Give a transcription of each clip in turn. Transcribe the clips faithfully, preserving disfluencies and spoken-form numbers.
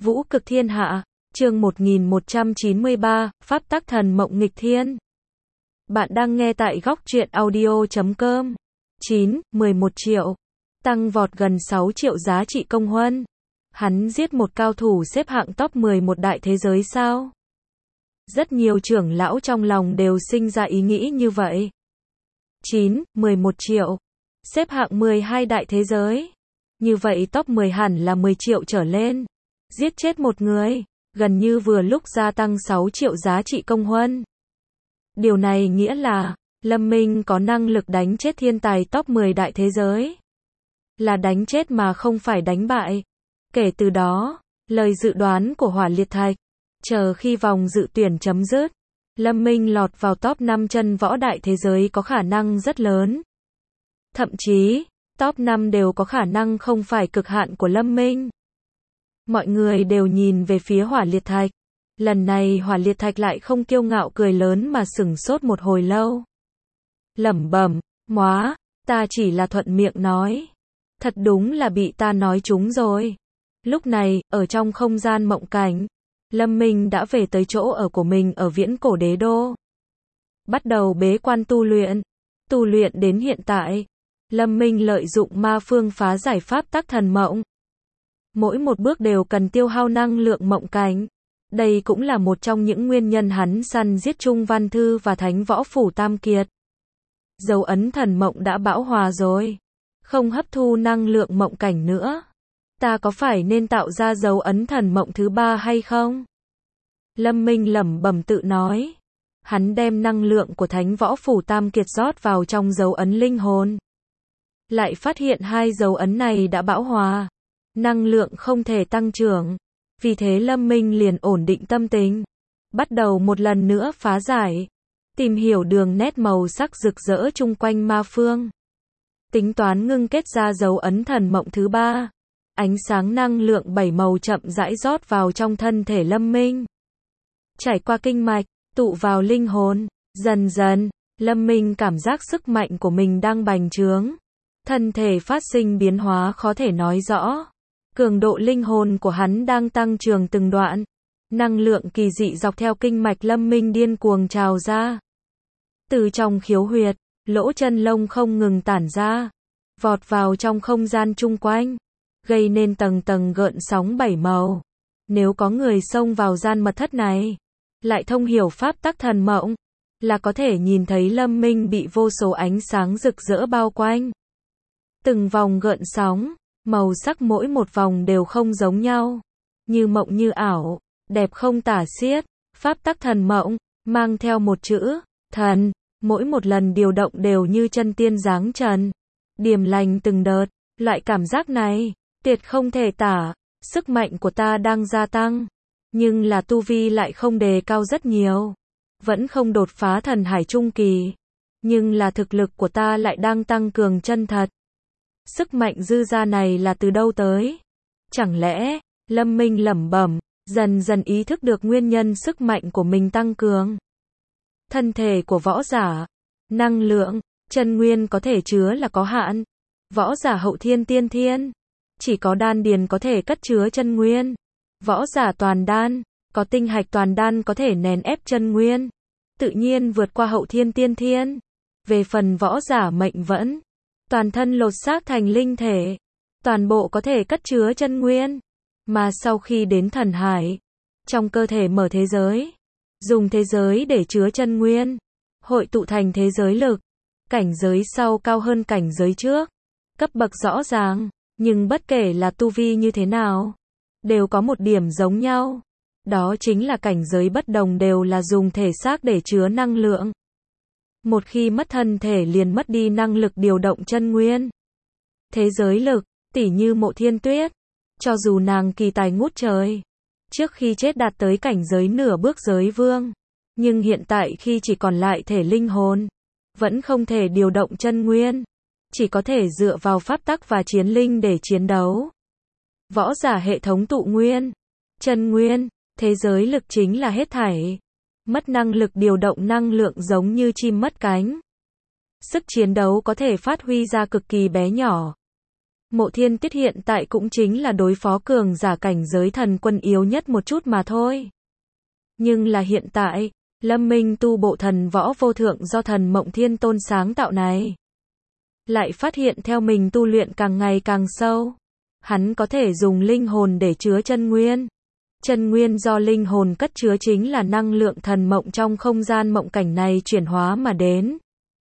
Vũ cực thiên hạ, chương một nghìn một trăm chín mươi ba, Pháp tắc thần mộng nghịch thiên. Bạn đang nghe tại góc truyện audio chấm com. chín, mười một triệu. Tăng vọt gần sáu triệu giá trị công huân. Hắn giết một cao thủ xếp hạng top mười một đại thế giới sao? Rất nhiều trưởng lão trong lòng đều sinh ra ý nghĩ như vậy. chín, mười một triệu. Xếp hạng mười hai đại thế giới. Như vậy top mười hẳn là mười triệu trở lên. Giết chết một người, gần như vừa lúc gia tăng sáu triệu giá trị công huân. Điều này nghĩa là, Lâm Minh có năng lực đánh chết thiên tài top mười đại thế giới. Là đánh chết mà không phải đánh bại. Kể từ đó, lời dự đoán của Hỏa Liệt Thạch, chờ khi vòng dự tuyển chấm dứt, Lâm Minh lọt vào top năm chân võ đại thế giới có khả năng rất lớn. Thậm chí, top năm đều có khả năng không phải cực hạn của Lâm Minh. Mọi người đều nhìn về phía Hỏa Liệt Thạch. Lần này Hỏa Liệt Thạch lại không kiêu ngạo cười lớn mà sửng sốt một hồi lâu. Lẩm bẩm, móa, ta chỉ là thuận miệng nói. Thật đúng là bị ta nói trúng rồi. Lúc này, ở trong không gian mộng cảnh, Lâm Minh đã về tới chỗ ở của mình ở Viễn Cổ Đế Đô. Bắt đầu bế quan tu luyện. Tu luyện đến hiện tại, Lâm Minh lợi dụng ma phương phá giải pháp tắc thần mộng. Mỗi một bước đều cần tiêu hao năng lượng mộng cảnh. Đây cũng là một trong những nguyên nhân hắn săn giết Trung Văn Thư và Thánh Võ Phủ Tam Kiệt. Dấu ấn thần mộng đã bão hòa rồi. Không hấp thu năng lượng mộng cảnh nữa. Ta có phải nên tạo ra dấu ấn thần mộng thứ ba hay không? Lâm Minh lẩm bẩm tự nói. Hắn đem năng lượng của Thánh Võ Phủ Tam Kiệt rót vào trong dấu ấn linh hồn. Lại phát hiện hai dấu ấn này đã bão hòa. Năng lượng không thể tăng trưởng. Vì thế Lâm Minh liền ổn định tâm tình. Bắt đầu một lần nữa phá giải. Tìm hiểu đường nét màu sắc rực rỡ chung quanh ma phương. Tính toán ngưng kết ra dấu ấn thần mộng thứ ba. Ánh sáng năng lượng bảy màu chậm rãi rót vào trong thân thể Lâm Minh. Trải qua kinh mạch, tụ vào linh hồn. Dần dần, Lâm Minh cảm giác sức mạnh của mình đang bành trướng. Thân thể phát sinh biến hóa khó thể nói rõ. Cường độ linh hồn của hắn đang tăng trưởng từng đoạn. Năng lượng kỳ dị dọc theo kinh mạch Lâm Minh điên cuồng trào ra. Từ trong khiếu huyệt, lỗ chân lông không ngừng tản ra. Vọt vào trong không gian chung quanh. Gây nên tầng tầng gợn sóng bảy màu. Nếu có người xông vào gian mật thất này, lại thông hiểu pháp tắc thần mộng, là có thể nhìn thấy Lâm Minh bị vô số ánh sáng rực rỡ bao quanh. Từng vòng gợn sóng, màu sắc mỗi một vòng đều không giống nhau. Như mộng như ảo, đẹp không tả xiết. Pháp tắc thần mộng, mang theo một chữ, thần. Mỗi một lần điều động đều như chân tiên giáng trần. Điềm lành từng đợt. Loại cảm giác này, tuyệt không thể tả. Sức mạnh của ta đang gia tăng. Nhưng là tu vi lại không đề cao rất nhiều. Vẫn không đột phá thần hải trung kỳ. Nhưng là thực lực của ta lại đang tăng cường chân thật. Sức mạnh dư ra này là từ đâu tới? Chẳng lẽ, Lâm Minh lẩm bẩm, dần dần ý thức được nguyên nhân sức mạnh của mình tăng cường. Thân thể của võ giả, năng lượng, chân nguyên có thể chứa là có hạn. Võ giả hậu thiên tiên thiên, chỉ có đan điền có thể cất chứa chân nguyên. Võ giả toàn đan, có tinh hạch toàn đan có thể nén ép chân nguyên. Tự nhiên vượt qua hậu thiên tiên thiên. Về phần võ giả mệnh vẫn, toàn thân lột xác thành linh thể. Toàn bộ có thể cất chứa chân nguyên. Mà sau khi đến thần hải, trong cơ thể mở thế giới. Dùng thế giới để chứa chân nguyên. Hội tụ thành thế giới lực. Cảnh giới sau cao hơn cảnh giới trước. Cấp bậc rõ ràng. Nhưng bất kể là tu vi như thế nào, đều có một điểm giống nhau. Đó chính là cảnh giới bất đồng đều là dùng thể xác để chứa năng lượng. Một khi mất thân thể liền mất đi năng lực điều động chân nguyên. Thế giới lực, tỉ như Mộ Thiên Tuyết, cho dù nàng kỳ tài ngút trời, trước khi chết đạt tới cảnh giới nửa bước giới vương, nhưng hiện tại khi chỉ còn lại thể linh hồn, vẫn không thể điều động chân nguyên, chỉ có thể dựa vào pháp tắc và chiến linh để chiến đấu. Võ giả hệ thống tụ nguyên, chân nguyên, thế giới lực chính là hết thảy. Mất năng lực điều động năng lượng giống như chim mất cánh. Sức chiến đấu có thể phát huy ra cực kỳ bé nhỏ. Mộ Thiên Tuyết hiện tại cũng chính là đối phó cường giả cảnh giới thần quân yếu nhất một chút mà thôi. Nhưng là hiện tại, Lâm Minh tu bộ thần võ vô thượng do thần Mộng Thiên Tôn sáng tạo này, lại phát hiện theo mình tu luyện càng ngày càng sâu, hắn có thể dùng linh hồn để chứa chân nguyên. Chân nguyên do linh hồn cất chứa chính là năng lượng thần mộng trong không gian mộng cảnh này chuyển hóa mà đến.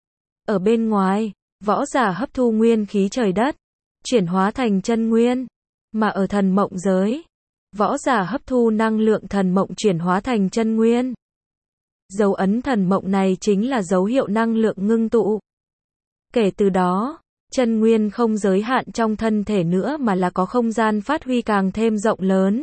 Ở bên ngoài, võ giả hấp thu nguyên khí trời đất, chuyển hóa thành chân nguyên, mà ở thần mộng giới, võ giả hấp thu năng lượng thần mộng chuyển hóa thành chân nguyên. Dấu ấn thần mộng này chính là dấu hiệu năng lượng ngưng tụ. Kể từ đó, chân nguyên không giới hạn trong thân thể nữa mà là có không gian phát huy càng thêm rộng lớn.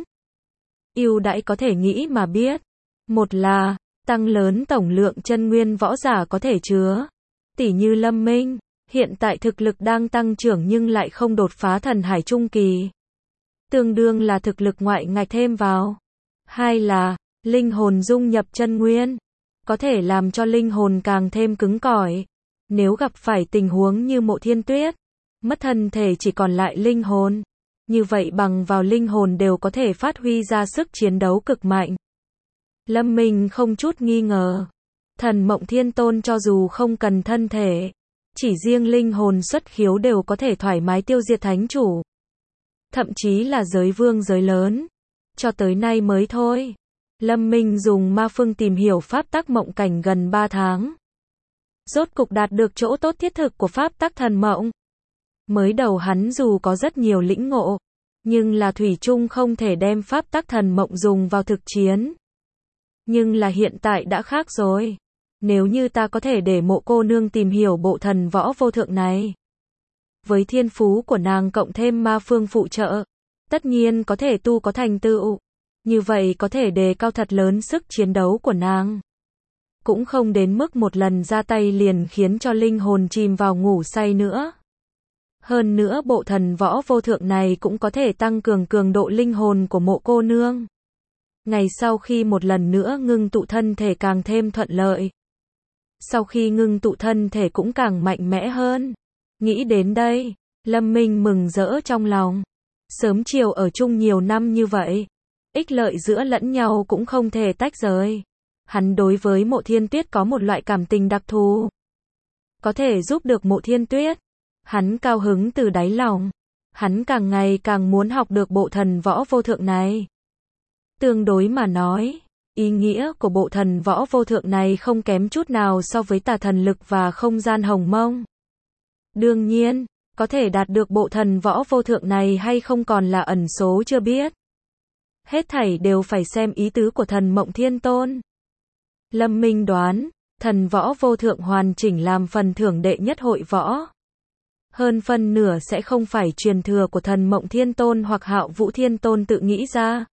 Ưu đãi có thể nghĩ mà biết. Một là, tăng lớn tổng lượng chân nguyên võ giả có thể chứa. Tỷ như Lâm Minh, hiện tại thực lực đang tăng trưởng nhưng lại không đột phá thần hải trung kỳ. Tương đương là thực lực ngoại ngạch thêm vào. Hai là, linh hồn dung nhập chân nguyên. Có thể làm cho linh hồn càng thêm cứng cỏi. Nếu gặp phải tình huống như Mộ Thiên Tuyết, mất thân thể chỉ còn lại linh hồn. Như vậy bằng vào linh hồn đều có thể phát huy ra sức chiến đấu cực mạnh. Lâm Minh không chút nghi ngờ. Thần Mộng Thiên Tôn cho dù không cần thân thể, chỉ riêng linh hồn xuất khiếu đều có thể thoải mái tiêu diệt thánh chủ. Thậm chí là giới vương giới lớn. Cho tới nay mới thôi. Lâm Minh dùng ma phương tìm hiểu pháp tắc mộng cảnh gần ba tháng. Rốt cục đạt được chỗ tốt thiết thực của pháp tắc thần mộng. Mới đầu hắn dù có rất nhiều lĩnh ngộ, nhưng là thủy chung không thể đem pháp tắc thần mộng dùng vào thực chiến. Nhưng là hiện tại đã khác rồi. Nếu như ta có thể để Mộ cô nương tìm hiểu bộ thần võ vô thượng này, với thiên phú của nàng cộng thêm ma phương phụ trợ, tất nhiên có thể tu có thành tựu. Như vậy có thể đề cao thật lớn sức chiến đấu của nàng. Cũng không đến mức một lần ra tay liền khiến cho linh hồn chìm vào ngủ say nữa. Hơn nữa bộ thần võ vô thượng này cũng có thể tăng cường cường độ linh hồn của Mộ cô nương. Ngày sau khi một lần nữa ngưng tụ thân thể càng thêm thuận lợi. Sau khi ngưng tụ thân thể cũng càng mạnh mẽ hơn. Nghĩ đến đây, Lâm Minh mừng rỡ trong lòng. Sớm chiều ở chung nhiều năm như vậy, ích lợi giữa lẫn nhau cũng không thể tách rời. Hắn đối với Mộ Thiên Tuyết có một loại cảm tình đặc thù. Có thể giúp được Mộ Thiên Tuyết, hắn cao hứng từ đáy lòng. Hắn càng ngày càng muốn học được bộ thần võ vô thượng này. Tương đối mà nói, ý nghĩa của bộ thần võ vô thượng này không kém chút nào so với tà thần lực và không gian hồng mông. Đương nhiên, có thể đạt được bộ thần võ vô thượng này hay không còn là ẩn số chưa biết. Hết thảy đều phải xem ý tứ của thần Mộng Thiên Tôn. Lâm Minh đoán, thần võ vô thượng hoàn chỉnh làm phần thưởng đệ nhất hội võ. Hơn phân nửa sẽ không phải truyền thừa của thần Mộng Thiên Tôn hoặc Hạo Vũ Thiên Tôn tự nghĩ ra,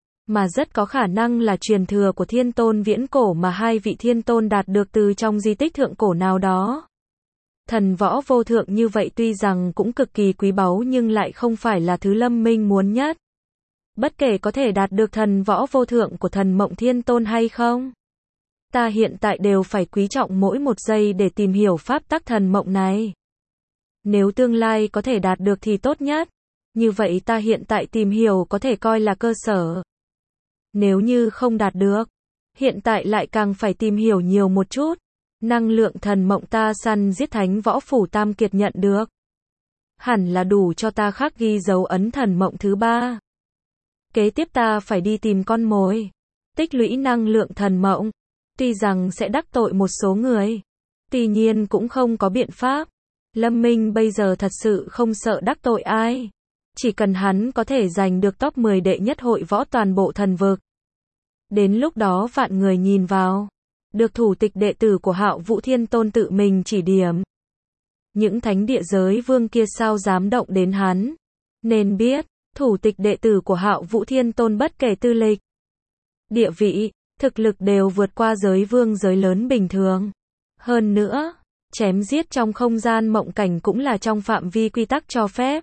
mà rất có khả năng là truyền thừa của Thiên Tôn viễn cổ mà hai vị Thiên Tôn đạt được từ trong di tích thượng cổ nào đó. Thần võ vô thượng như vậy tuy rằng cũng cực kỳ quý báu nhưng lại không phải là thứ Lâm Minh muốn nhất. Bất kể có thể đạt được thần võ vô thượng của thần Mộng Thiên Tôn hay không, ta hiện tại đều phải quý trọng mỗi một giây để tìm hiểu pháp tắc thần mộng này. Nếu tương lai có thể đạt được thì tốt nhất. Như vậy ta hiện tại tìm hiểu có thể coi là cơ sở. Nếu như không đạt được, hiện tại lại càng phải tìm hiểu nhiều một chút. Năng lượng thần mộng ta săn giết thánh võ phủ Tam Kiệt nhận được, hẳn là đủ cho ta khắc ghi dấu ấn thần mộng thứ ba. Kế tiếp ta phải đi tìm con mồi, tích lũy năng lượng thần mộng. Tuy rằng sẽ đắc tội một số người, tuy nhiên cũng không có biện pháp. Lâm Minh bây giờ thật sự không sợ đắc tội ai. Chỉ cần hắn có thể giành được top mười đệ nhất hội võ toàn bộ thần vực. Đến lúc đó vạn người nhìn vào, được thủ tịch đệ tử của Hạo Vũ Thiên Tôn tự mình chỉ điểm. Những thánh địa giới vương kia sao dám động đến hắn. Nên biết, thủ tịch đệ tử của Hạo Vũ Thiên Tôn bất kể tư lịch, địa vị, thực lực đều vượt qua giới vương giới lớn bình thường. Hơn nữa, chém giết trong không gian mộng cảnh cũng là trong phạm vi quy tắc cho phép.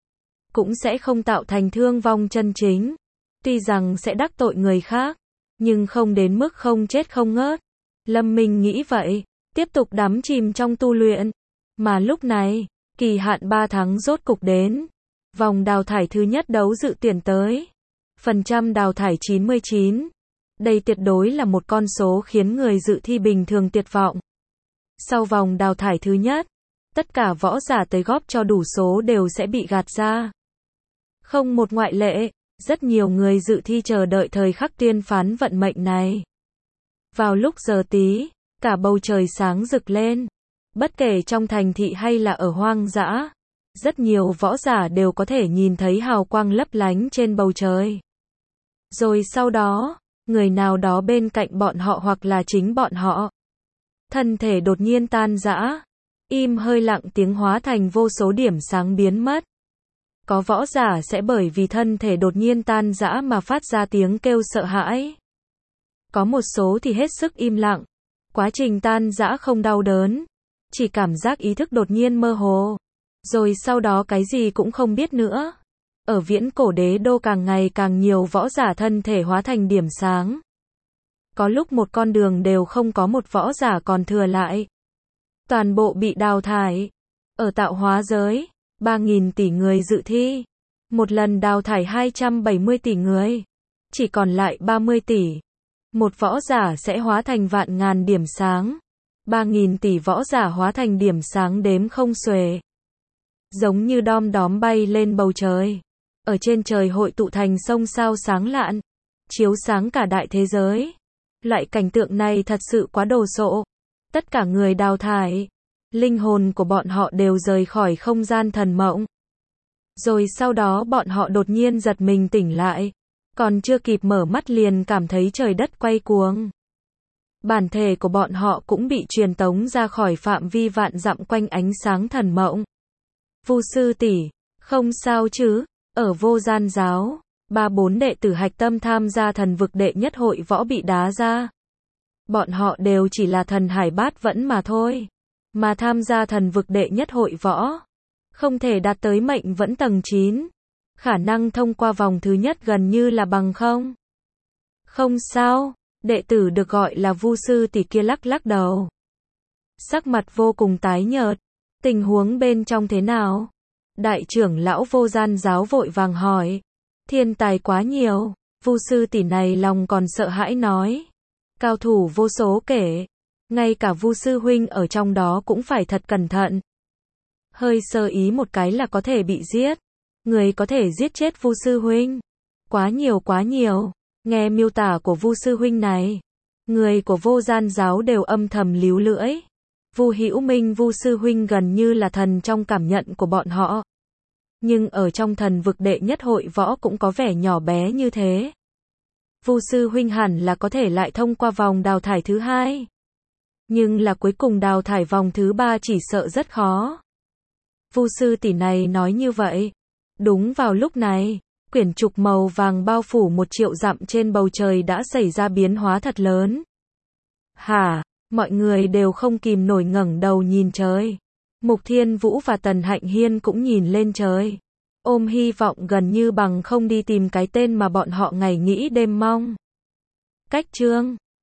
Cũng sẽ không tạo thành thương vong chân chính. Tuy rằng sẽ đắc tội người khác, nhưng không đến mức không chết không ngớt. Lâm Minh nghĩ vậy, tiếp tục đắm chìm trong tu luyện. Mà lúc này, kỳ hạn ba tháng rốt cục đến. Vòng đào thải thứ nhất đấu dự tuyển tới. Phần trăm đào thải chín mươi chín. Đây tuyệt đối là một con số khiến người dự thi bình thường tuyệt vọng. Sau vòng đào thải thứ nhất, tất cả võ giả tới góp cho đủ số đều sẽ bị gạt ra. Không một ngoại lệ, rất nhiều người dự thi chờ đợi thời khắc tuyên phán vận mệnh này. Vào lúc giờ tí, cả bầu trời sáng rực lên. Bất kể trong thành thị hay là ở hoang dã, rất nhiều võ giả đều có thể nhìn thấy hào quang lấp lánh trên bầu trời. Rồi sau đó, người nào đó bên cạnh bọn họ hoặc là chính bọn họ, thân thể đột nhiên tan rã, im hơi lặng tiếng hóa thành vô số điểm sáng biến mất. Có võ giả sẽ bởi vì thân thể đột nhiên tan rã mà phát ra tiếng kêu sợ hãi. Có một số thì hết sức im lặng, quá trình tan rã không đau đớn, chỉ cảm giác ý thức đột nhiên mơ hồ, rồi sau đó cái gì cũng không biết nữa. Ở viễn cổ đế đô càng ngày càng nhiều võ giả thân thể hóa thành điểm sáng. Có lúc một con đường đều không có một võ giả còn thừa lại. Toàn bộ bị đào thải. Ở tạo hóa giới, ba nghìn tỷ người dự thi. Một lần đào thải hai trăm bảy mươi tỷ người. Chỉ còn lại ba mươi tỷ. Một võ giả sẽ hóa thành vạn ngàn điểm sáng. ba nghìn tỷ võ giả hóa thành điểm sáng đếm không xuể. Giống như đom đóm bay lên bầu trời. Ở trên trời hội tụ thành sông sao sáng lạn, chiếu sáng cả đại thế giới. Loại cảnh tượng này thật sự quá đồ sộ. Tất cả người đào thải, linh hồn của bọn họ đều rời khỏi không gian thần mộng. Rồi sau đó bọn họ đột nhiên giật mình tỉnh lại. Còn chưa kịp mở mắt liền cảm thấy trời đất quay cuồng. Bản thể của bọn họ cũng bị truyền tống ra khỏi phạm vi vạn dặm quanh ánh sáng thần mộng. Vu sư tỷ, không sao chứ? Ở vô gian giáo, ba bốn đệ tử hạch tâm tham gia thần vực đệ nhất hội võ bị đá ra. Bọn họ đều chỉ là thần hải bát vẫn mà thôi. Mà tham gia thần vực đệ nhất hội võ, không thể đạt tới mệnh vẫn tầng chín. Khả năng thông qua vòng thứ nhất gần như là bằng không. Không sao, đệ tử được gọi là Vu sư tỷ kia lắc lắc đầu. Sắc mặt vô cùng tái nhợt. Tình huống bên trong thế nào? Đại trưởng lão vô gian giáo vội vàng hỏi. Thiên tài quá nhiều. Vu sư tỷ này lòng còn sợ hãi nói. Cao thủ vô số kể. Ngay cả Vu sư huynh ở trong đó cũng phải thật cẩn thận. Hơi sơ ý một cái là có thể bị giết. Người có thể giết chết Vu sư huynh. Quá nhiều quá nhiều. Nghe miêu tả của Vu sư huynh này, người của vô gian giáo đều âm thầm líu lưỡi. Vu Hữu Minh Vu sư huynh gần như là thần trong cảm nhận của bọn họ. Nhưng ở trong thần vực đệ nhất hội võ cũng có vẻ nhỏ bé như thế. Vu sư huynh hẳn là có thể lại thông qua vòng đào thải thứ hai. Nhưng là cuối cùng đào thải vòng thứ ba chỉ sợ rất khó. Vu sư tỷ này nói như vậy. Đúng vào lúc này, quyển trục màu vàng bao phủ một triệu dặm trên bầu trời đã xảy ra biến hóa thật lớn. Hả? Mọi người đều không kìm nổi ngẩng đầu nhìn trời. Mục Thiên Vũ và Tần Hạnh Hiên cũng nhìn lên trời. Ôm hy vọng gần như bằng không đi tìm cái tên mà bọn họ ngày nghĩ đêm mong. Cách chương